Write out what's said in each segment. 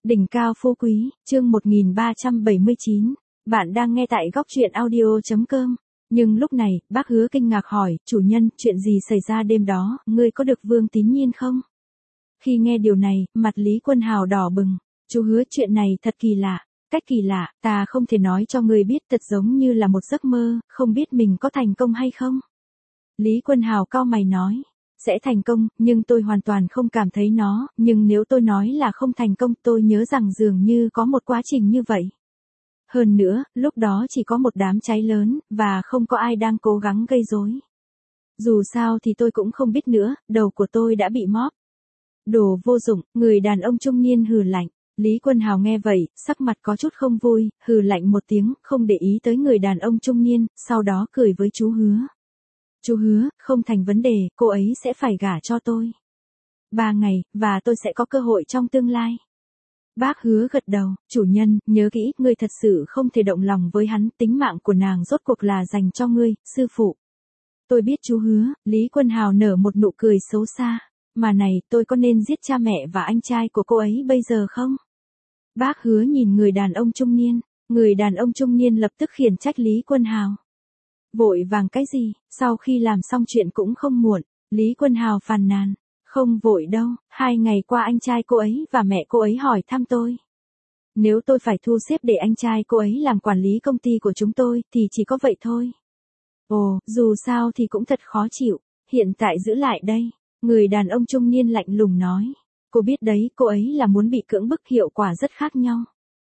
Đỉnh cao phú quý, chương 1379. Bạn đang nghe tại góc truyện audio.com. Nhưng lúc này, bác Hứa kinh ngạc hỏi, chủ nhân, chuyện gì xảy ra đêm đó, ngươi có được Vương Tín Nhiên không? Khi nghe điều này, mặt Lý Quân Hào đỏ bừng. Chú Hứa, chuyện này thật kỳ lạ. Cách kỳ lạ, ta không thể nói cho ngươi biết, thật giống như là một giấc mơ, không biết mình có thành công hay không. Lý Quân Hào cau mày nói. Sẽ thành công, nhưng tôi hoàn toàn không cảm thấy nó, nhưng nếu tôi nói là không thành công, tôi nhớ rằng dường như có một quá trình như vậy. Hơn nữa, lúc đó chỉ có một đám cháy lớn, và không có ai đang cố gắng gây rối. Dù sao thì tôi cũng không biết nữa, đầu của tôi đã bị móp. Đồ vô dụng, người đàn ông trung niên hừ lạnh. Lý Quân Hào nghe vậy, sắc mặt có chút không vui, hừ lạnh một tiếng, không để ý tới người đàn ông trung niên, sau đó cười với chú Hứa. Chú Hứa, không thành vấn đề, cô ấy sẽ phải gả cho tôi. 3 ngày, và tôi sẽ có cơ hội trong tương lai. Bác Hứa gật đầu, chủ nhân, nhớ kỹ, ngươi thật sự không thể động lòng với hắn, tính mạng của nàng rốt cuộc là dành cho ngươi, sư phụ. Tôi biết chú Hứa, Lý Quân Hào nở một nụ cười xấu xa. Mà này, tôi có nên giết cha mẹ và anh trai của cô ấy bây giờ không? Bác Hứa nhìn người đàn ông trung niên, người đàn ông trung niên lập tức khiển trách Lý Quân Hào. Vội vàng cái gì, sau khi làm xong chuyện cũng không muộn, Lý Quân Hào phàn nàn. Không vội đâu, 2 ngày qua anh trai cô ấy và mẹ cô ấy hỏi thăm tôi. Nếu tôi phải thu xếp để anh trai cô ấy làm quản lý công ty của chúng tôi, thì chỉ có vậy thôi. Ồ, dù sao thì cũng thật khó chịu, hiện tại giữ lại đây, người đàn ông trung niên lạnh lùng nói. Cô biết đấy, cô ấy là muốn bị cưỡng bức, hiệu quả rất khác nhau.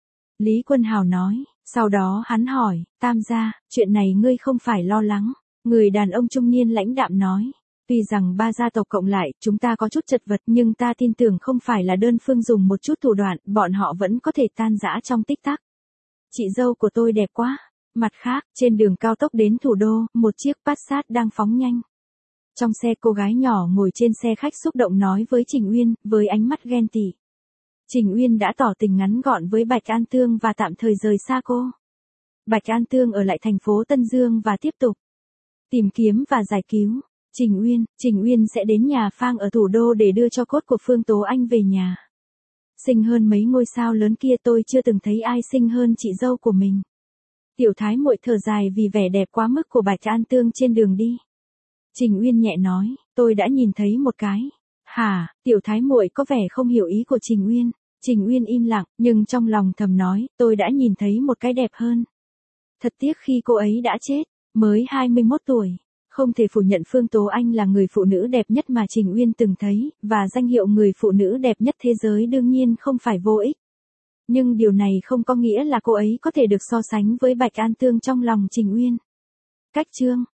Lý Quân Hào nói, sau đó hắn hỏi, Tam gia, chuyện này ngươi không phải lo lắng. Người đàn ông trung niên lãnh đạm nói, tuy rằng 3 gia tộc cộng lại, chúng ta có chút chật vật, nhưng ta tin tưởng không phải là đơn phương dùng một chút thủ đoạn, bọn họ vẫn có thể tan rã trong tích tắc. Chị dâu của tôi đẹp quá. Mặt khác, trên đường cao tốc đến thủ đô, một chiếc Passat đang phóng nhanh. Trong xe, cô gái nhỏ ngồi trên xe khách xúc động nói với Trình Uyên, với ánh mắt ghen tị. Trình Uyên đã tỏ tình ngắn gọn với Bạch An Tương và tạm thời rời xa cô. Bạch An Tương ở lại thành phố Tân Dương và tiếp tục tìm kiếm và giải cứu Trình Uyên sẽ đến nhà Phang ở thủ đô để đưa cho cốt của Phương Tố Anh về nhà. Xinh hơn mấy ngôi sao lớn kia, tôi chưa từng thấy ai xinh hơn chị dâu của mình. Tiểu Thái muội thở dài vì vẻ đẹp quá mức của Bạch An Tương trên đường đi. Trình Uyên nhẹ nói, tôi đã nhìn thấy một cái. Hả? Tiểu Thái muội có vẻ không hiểu ý của Trình Uyên. Trình Uyên im lặng, nhưng trong lòng thầm nói, tôi đã nhìn thấy một cái đẹp hơn. Thật tiếc khi cô ấy đã chết, mới 21 tuổi. Không thể phủ nhận Phương Tố Anh là người phụ nữ đẹp nhất mà Trình Uyên từng thấy, và danh hiệu người phụ nữ đẹp nhất thế giới đương nhiên không phải vô ích. Nhưng điều này không có nghĩa là cô ấy có thể được so sánh với Bạch An Tương trong lòng Trình Uyên. Cách chương